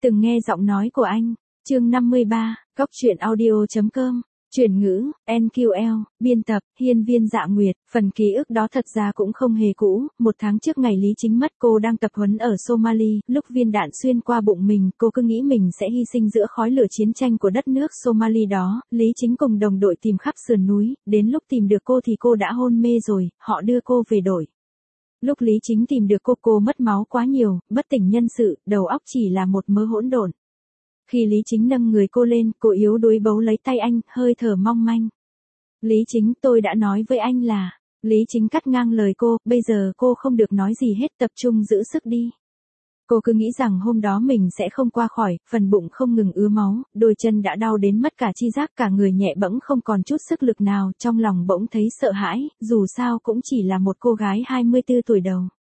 từng nghe giọng nói của anh. Chương 53, Góc truyện audio.com. Chuyển ngữ, NQL, biên tập, Hiên Viên Dạ Nguyệt. Phần ký ức đó thật ra cũng không hề cũ. 1 tháng trước ngày Lý Chính mất, cô đang tập huấn ở Somali. Lúc viên đạn xuyên qua bụng mình, cô cứ nghĩ mình sẽ hy sinh giữa khói lửa chiến tranh của đất nước Somali đó. Lý Chính cùng đồng đội tìm khắp sườn núi. Đến lúc tìm được cô thì cô đã hôn mê rồi. Họ đưa cô về đội. Lúc Lý Chính tìm được cô mất máu quá nhiều, bất tỉnh nhân sự, đầu óc chỉ là một mớ hỗn độn. Khi Lý Chính nâng người cô lên, cô yếu đuối bấu lấy tay anh, hơi thở mong manh. Lý Chính, tôi đã nói với anh là. Lý Chính cắt ngang lời cô, bây giờ cô không được nói gì hết, tập trung giữ sức đi. Cô cứ nghĩ rằng hôm đó mình sẽ không qua khỏi, phần bụng không ngừng ứa máu, đôi chân đã đau đến mất cả chi giác, cả người nhẹ bẫng không còn chút sức lực nào, trong lòng bỗng thấy sợ hãi, dù sao cũng chỉ là một cô gái 24 tuổi đầu.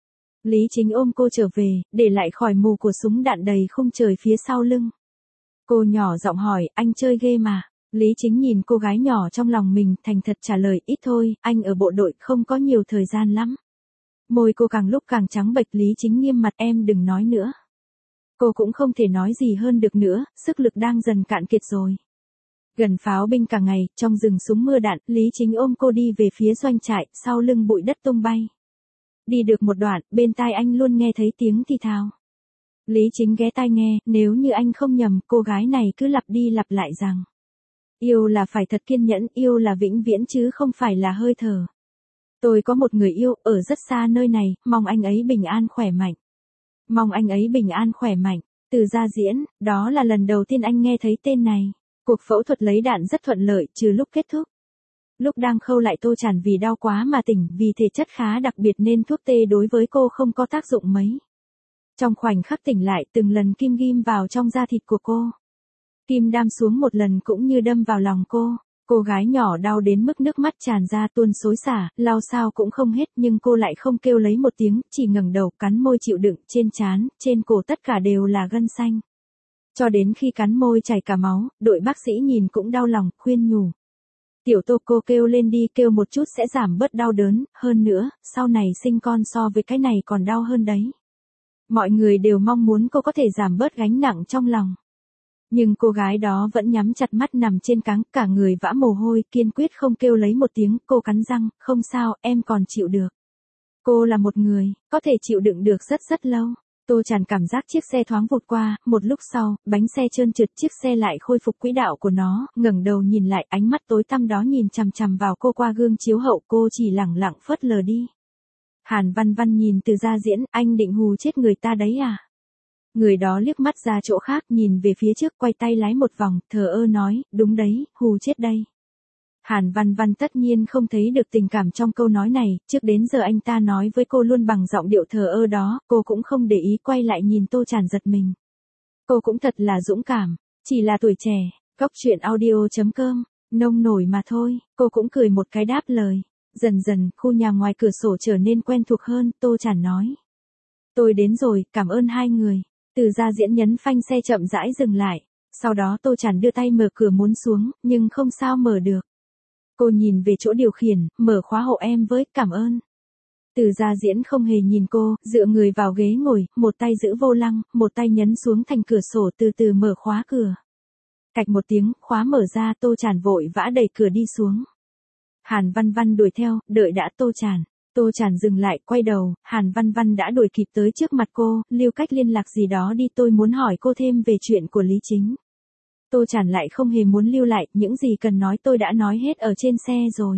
Lý Chính ôm cô trở về, để lại khỏi mù của súng đạn đầy khung trời phía sau lưng. Cô nhỏ giọng hỏi, anh chơi game mà. Lý Chính nhìn cô gái nhỏ trong lòng mình, thành thật trả lời, ít thôi, anh ở bộ đội không có nhiều thời gian lắm. Môi cô càng lúc càng trắng bệch. Lý Chính nghiêm mặt, em đừng nói nữa. Cô cũng không thể nói gì hơn được nữa, sức lực đang dần cạn kiệt rồi. Gần pháo binh cả ngày, trong rừng súng mưa đạn, Lý Chính ôm cô đi về phía doanh trại, sau lưng bụi đất tung bay. Đi được một đoạn, bên tai anh luôn nghe thấy tiếng thì thào. Lý Chính ghé tai nghe, nếu như anh không nhầm, cô gái này cứ lặp đi lặp lại rằng. Yêu là phải thật kiên nhẫn, yêu là vĩnh viễn chứ không phải là hơi thở. Tôi có một người yêu, ở rất xa nơi này, mong anh ấy bình an khỏe mạnh. Mong anh ấy bình an khỏe mạnh. Từ Gia Diễn, đó là lần đầu tiên anh nghe thấy tên này. Cuộc phẫu thuật lấy đạn rất thuận lợi, trừ lúc kết thúc. Lúc đang khâu lại Tô Tràn vì đau quá mà tỉnh, vì thể chất khá đặc biệt nên thuốc tê đối với cô không có tác dụng mấy. Trong khoảnh khắc tỉnh lại, từng lần kim ghim vào trong da thịt của cô. Kim đâm xuống một lần cũng như đâm vào lòng cô. Cô gái nhỏ đau đến mức nước mắt tràn ra tuôn xối xả, lau sao cũng không hết, nhưng cô lại không kêu lấy một tiếng, chỉ ngẩng đầu, cắn môi chịu đựng, trên trán, trên cổ tất cả đều là gân xanh. Cho đến khi cắn môi chảy cả máu, đội bác sĩ nhìn cũng đau lòng, khuyên nhủ. Tiểu Tô, cô kêu lên đi, kêu một chút sẽ giảm bớt đau đớn, hơn nữa, sau này sinh con so với cái này còn đau hơn đấy. Mọi người đều mong muốn cô có thể giảm bớt gánh nặng trong lòng. Nhưng cô gái đó vẫn nhắm chặt mắt nằm trên cáng, cả người vã mồ hôi, kiên quyết không kêu lấy một tiếng. Cô cắn răng, không sao, em còn chịu được. Cô là một người, có thể chịu đựng được rất lâu. Tô Tràn cảm giác chiếc xe thoáng vụt qua, một lúc sau, bánh xe trơn trượt, chiếc xe lại khôi phục quỹ đạo của nó, ngẩng đầu nhìn lại, ánh mắt tối tăm đó nhìn chằm chằm vào cô qua gương chiếu hậu, cô chỉ lẳng lặng phớt lờ đi. Hàn Văn Văn nhìn Từ Gia Diễn, anh định hù chết người ta đấy à? Người đó liếc mắt ra chỗ khác, nhìn về phía trước, quay tay lái một vòng, thờ ơ nói, đúng đấy, hù chết đây. Hàn Văn Văn tất nhiên không thấy được tình cảm trong câu nói này, trước đến giờ anh ta nói với cô luôn bằng giọng điệu thờ ơ đó, cô cũng không để ý, quay lại nhìn Tô Tràn giật mình. Cô cũng thật là dũng cảm, chỉ là tuổi trẻ. Góc truyện audio.com, nông nổi mà thôi, cô cũng cười một cái đáp lời. Dần dần, khu nhà ngoài cửa sổ trở nên quen thuộc hơn, Tô Tràn nói. Tôi đến rồi, cảm ơn hai người. Từ Gia Diễn nhấn phanh xe chậm rãi dừng lại. Sau đó Tô Tràn đưa tay mở cửa muốn xuống, nhưng không sao mở được. Cô nhìn về chỗ điều khiển, mở khóa hộ em với, cảm ơn. Từ Gia Diễn không hề nhìn cô, dựa người vào ghế ngồi, một tay giữ vô lăng, một tay nhấn xuống thành cửa sổ, từ từ mở khóa cửa. Cạch một tiếng, khóa mở ra, Tô Tràn vội vã đẩy cửa đi xuống. Hàn Văn Văn đuổi theo, đợi đã Tô Tràn. Tô Tràn dừng lại, quay đầu, Hàn Văn Văn đã đuổi kịp tới trước mặt cô, lưu cách liên lạc gì đó đi, tôi muốn hỏi cô thêm về chuyện của Lý Chính. Tô Tràn lại không hề muốn lưu lại, những gì cần nói tôi đã nói hết ở trên xe rồi.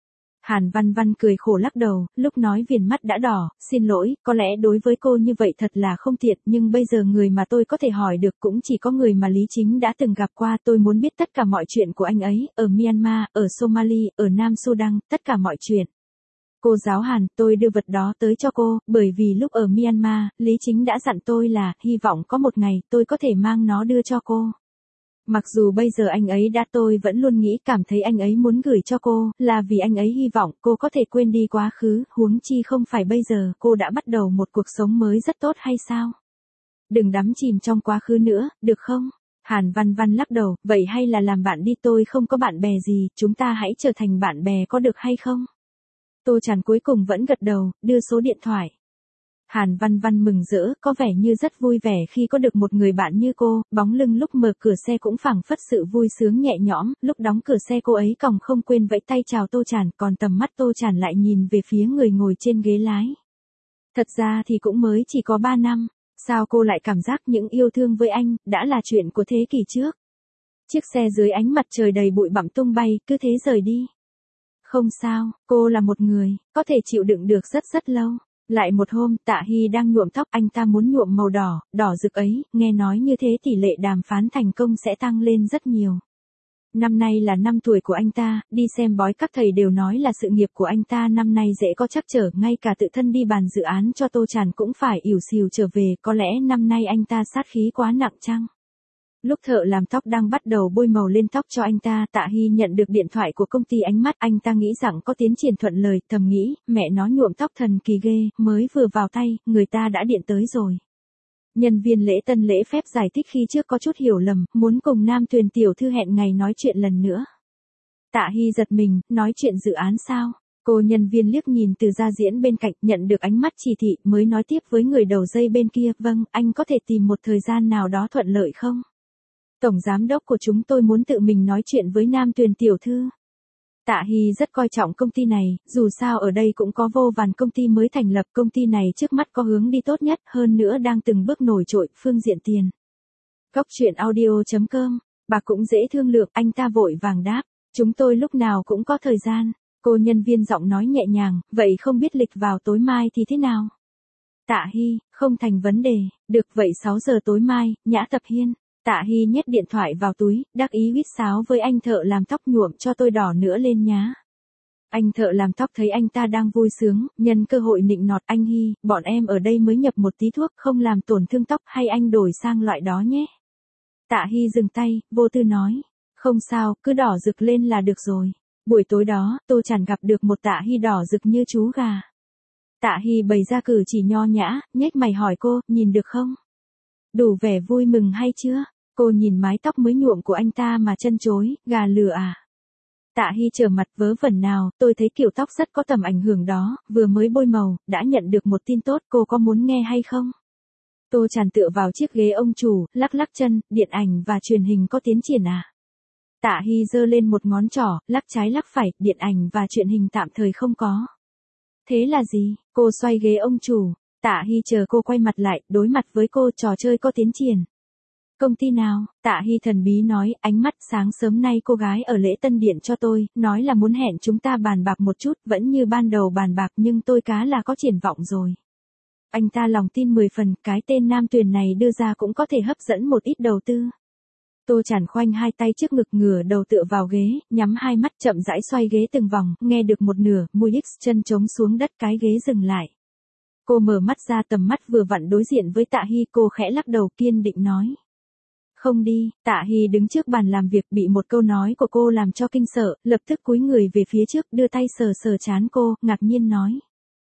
Hàn Văn Văn cười khổ lắc đầu, lúc nói viền mắt đã đỏ, xin lỗi, có lẽ đối với cô như vậy thật là không tiện, nhưng bây giờ người mà tôi có thể hỏi được cũng chỉ có người mà Lý Chính đã từng gặp qua, tôi muốn biết tất cả mọi chuyện của anh ấy, ở Myanmar, ở Somali, ở Nam Sudan, tất cả mọi chuyện. Cô giáo Hàn, tôi đưa vật đó tới cho cô, bởi vì lúc ở Myanmar, Lý Chính đã dặn tôi là, hy vọng có một ngày, tôi có thể mang nó đưa cho cô. Mặc dù bây giờ anh ấy đã, tôi vẫn luôn nghĩ, cảm thấy anh ấy muốn gửi cho cô, là vì anh ấy hy vọng cô có thể quên đi quá khứ, huống chi không phải bây giờ, cô đã bắt đầu một cuộc sống mới rất tốt hay sao? Đừng đắm chìm trong quá khứ nữa, được không? Hàn Văn Văn lắc đầu, vậy hay là làm bạn đi, tôi không có bạn bè gì, chúng ta hãy trở thành bạn bè có được hay không? Tô Tràn cuối cùng vẫn gật đầu, đưa số điện thoại. Hàn Văn Văn mừng rỡ, có vẻ như rất vui vẻ khi có được một người bạn như cô, bóng lưng lúc mở cửa xe cũng phảng phất sự vui sướng nhẹ nhõm, lúc đóng cửa xe cô ấy còn không quên vẫy tay chào Tô Tràn, còn tầm mắt Tô Tràn lại nhìn về phía người ngồi trên ghế lái. Thật ra thì cũng mới chỉ có 3 năm, sao cô lại cảm giác những yêu thương với anh, đã là chuyện của thế kỷ trước. Chiếc xe dưới ánh mặt trời đầy bụi bặm tung bay, cứ thế rời đi. Không sao, cô là một người, có thể chịu đựng được rất rất lâu. Lại một hôm, Tạ Hy đang nhuộm tóc, anh ta muốn nhuộm màu đỏ, đỏ rực ấy, nghe nói như thế tỷ lệ đàm phán thành công sẽ tăng lên rất nhiều. Năm nay là năm tuổi của anh ta, đi xem bói các thầy đều nói là sự nghiệp của anh ta năm nay dễ có trắc trở, ngay cả tự thân đi bàn dự án cho Tô Tràn cũng phải ỉu xìu trở về, có lẽ năm nay anh ta sát khí quá nặng chăng? Lúc thợ làm tóc đang bắt đầu bôi màu lên tóc cho anh ta, Tạ Hy nhận được điện thoại của công ty Ánh Mắt, anh ta nghĩ rằng có tiến triển thuận lời, thầm nghĩ, mẹ nó nhuộm tóc thần kỳ ghê, mới vừa vào tay, người ta đã điện tới rồi. Nhân viên lễ tân lễ phép giải thích khi trước có chút hiểu lầm, muốn cùng Nam Tuyền tiểu thư hẹn ngày nói chuyện lần nữa. Tạ Hy giật mình, nói chuyện dự án sao? Cô nhân viên liếc nhìn từ gia diễn bên cạnh, nhận được ánh mắt chỉ thị, mới nói tiếp với người đầu dây bên kia, vâng, anh có thể tìm một thời gian nào đó thuận lợi không? Tổng giám đốc của chúng tôi muốn tự mình nói chuyện với Nam Tuyền tiểu thư. Tạ Hy rất coi trọng công ty này, dù sao ở đây cũng có vô vàn công ty mới thành lập, công ty này trước mắt có hướng đi tốt nhất, hơn nữa đang từng bước nổi trội, phương diện tiền. Góc chuyện audio.com, bà cũng dễ thương lượng, anh ta vội vàng đáp, chúng tôi lúc nào cũng có thời gian. Cô nhân viên giọng nói nhẹ nhàng, vậy không biết lịch vào tối mai thì thế nào? Tạ Hy, không thành vấn đề, được vậy 6 giờ tối mai, Nhã Tập Hiên. Tạ Hy nhét điện thoại vào túi, đắc ý huýt sáo với anh thợ làm tóc, nhuộm cho tôi đỏ nữa lên nhá. Anh thợ làm tóc thấy anh ta đang vui sướng, nhân cơ hội nịnh nọt, anh Hy, bọn em ở đây mới nhập một tí thuốc không làm tổn thương tóc, hay anh đổi sang loại đó nhé. Tạ Hy dừng tay, vô tư nói, không sao, cứ đỏ rực lên là được rồi. Buổi tối đó, Tô Tràn gặp được một Tạ Hy đỏ rực như chú gà. Tạ Hy bày ra cử chỉ nho nhã, nhếch mày hỏi cô, nhìn được không? Đủ vẻ vui mừng hay chưa? Cô nhìn mái tóc mới nhuộm của anh ta mà chân chối, gà lừa à? Tạ Hy trở mặt vớ vẩn nào, tôi thấy kiểu tóc rất có tầm ảnh hưởng đó, vừa mới bôi màu, đã nhận được một tin tốt, cô có muốn nghe hay không? Tô Tràn tựa vào chiếc ghế ông chủ, lắc lắc chân, điện ảnh và truyền hình có tiến triển à? Tạ Hy giơ lên một ngón trỏ, lắc trái lắc phải, điện ảnh và truyền hình tạm thời không có. Thế là gì? Cô xoay ghế ông chủ. Tạ Hy chờ cô quay mặt lại, đối mặt với cô, trò chơi có tiến triển. Công ty nào? Tạ Hy thần bí nói, Ánh Mắt, sáng sớm nay cô gái ở lễ tân điện cho tôi, nói là muốn hẹn chúng ta bàn bạc một chút, vẫn như ban đầu bàn bạc nhưng tôi cá là có triển vọng rồi. Anh ta lòng tin 10 phần, cái tên Nam Tuyền này đưa ra cũng có thể hấp dẫn một ít đầu tư. Tô Tràn khoanh hai tay trước ngực, ngửa đầu tựa vào ghế, nhắm hai mắt, chậm rãi xoay ghế từng vòng, nghe được một nửa, mùi X chân trống xuống đất, cái ghế dừng lại. Cô mở mắt ra, tầm mắt vừa vặn đối diện với Tạ Hy, cô khẽ lắc đầu, kiên định nói. Không đi. Tạ Hy đứng trước bàn làm việc, bị một câu nói của cô làm cho kinh sợ, lập tức cúi người về phía trước, đưa tay sờ sờ trán cô, ngạc nhiên nói.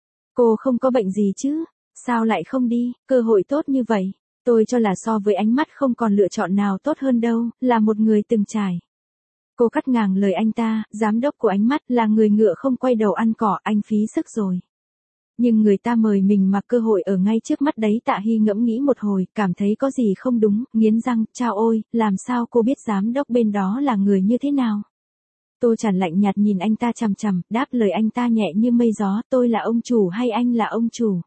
Cô không có bệnh gì chứ? Sao lại không đi? Cơ hội tốt như vậy. Tôi cho là so với Ánh Mắt không còn lựa chọn nào tốt hơn đâu, là một người từng trải. Cô cắt ngang lời anh ta, giám đốc của Ánh Mắt là người ngựa không quay đầu ăn cỏ, anh phí sức rồi. Nhưng người ta mời mình mà cơ hội ở ngay trước mắt đấy. Tạ Hy ngẫm nghĩ một hồi, cảm thấy có gì không đúng, nghiến răng, chao ôi, làm sao cô biết giám đốc bên đó là người như thế nào? Tô Tràn lạnh nhạt nhìn anh ta chằm chằm, đáp lời anh ta nhẹ như mây gió, tôi là ông chủ hay anh là ông chủ?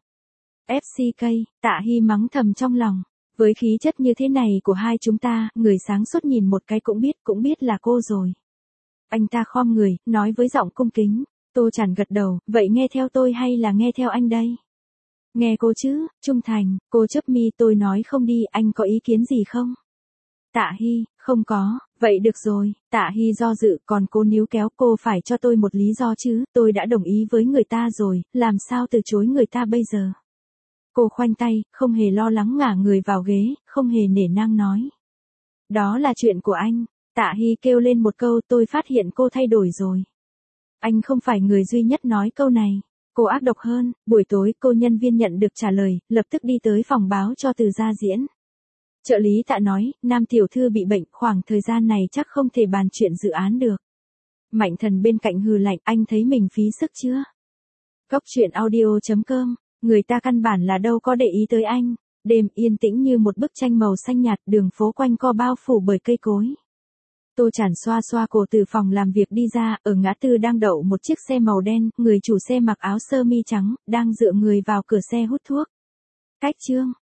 FCK, Tạ Hy mắng thầm trong lòng. Với khí chất như thế này của hai chúng ta, người sáng suốt nhìn một cái cũng biết là cô rồi. Anh ta khom người, nói với giọng cung kính. Tô Tràn gật đầu, vậy nghe theo tôi hay là nghe theo anh đây? Nghe cô chứ, trung thành. Cô chớp mi, tôi nói không đi, anh có ý kiến gì không? Tạ Hy, không có, vậy được rồi. Tạ Hy do dự, còn cô níu kéo, cô phải cho tôi một lý do chứ, tôi đã đồng ý với người ta rồi, làm sao từ chối người ta bây giờ? Cô khoanh tay, không hề lo lắng, ngả người vào ghế, không hề nể nang nói. Đó là chuyện của anh. Tạ Hy kêu lên một câu, tôi phát hiện cô thay đổi rồi. Anh không phải người duy nhất nói câu này. Cô ác độc hơn. Buổi tối, cô nhân viên nhận được trả lời, lập tức đi tới phòng báo cho từ gia diễn. Trợ lý Tạ nói, Nam tiểu thư bị bệnh, khoảng thời gian này chắc không thể bàn chuyện dự án được. Mạnh Thần bên cạnh hừ lạnh, anh thấy mình phí sức chưa? Góc chuyện audio.com Người ta căn bản là đâu có để ý tới anh. Đêm yên tĩnh như một bức tranh màu xanh nhạt, đường phố quanh co bao phủ bởi cây cối. Tô Chản xoa xoa cổ từ phòng làm việc đi ra, ở ngã tư đang đậu một chiếc xe màu đen, người chủ xe mặc áo sơ mi trắng, đang dựa người vào cửa xe hút thuốc. Cách chương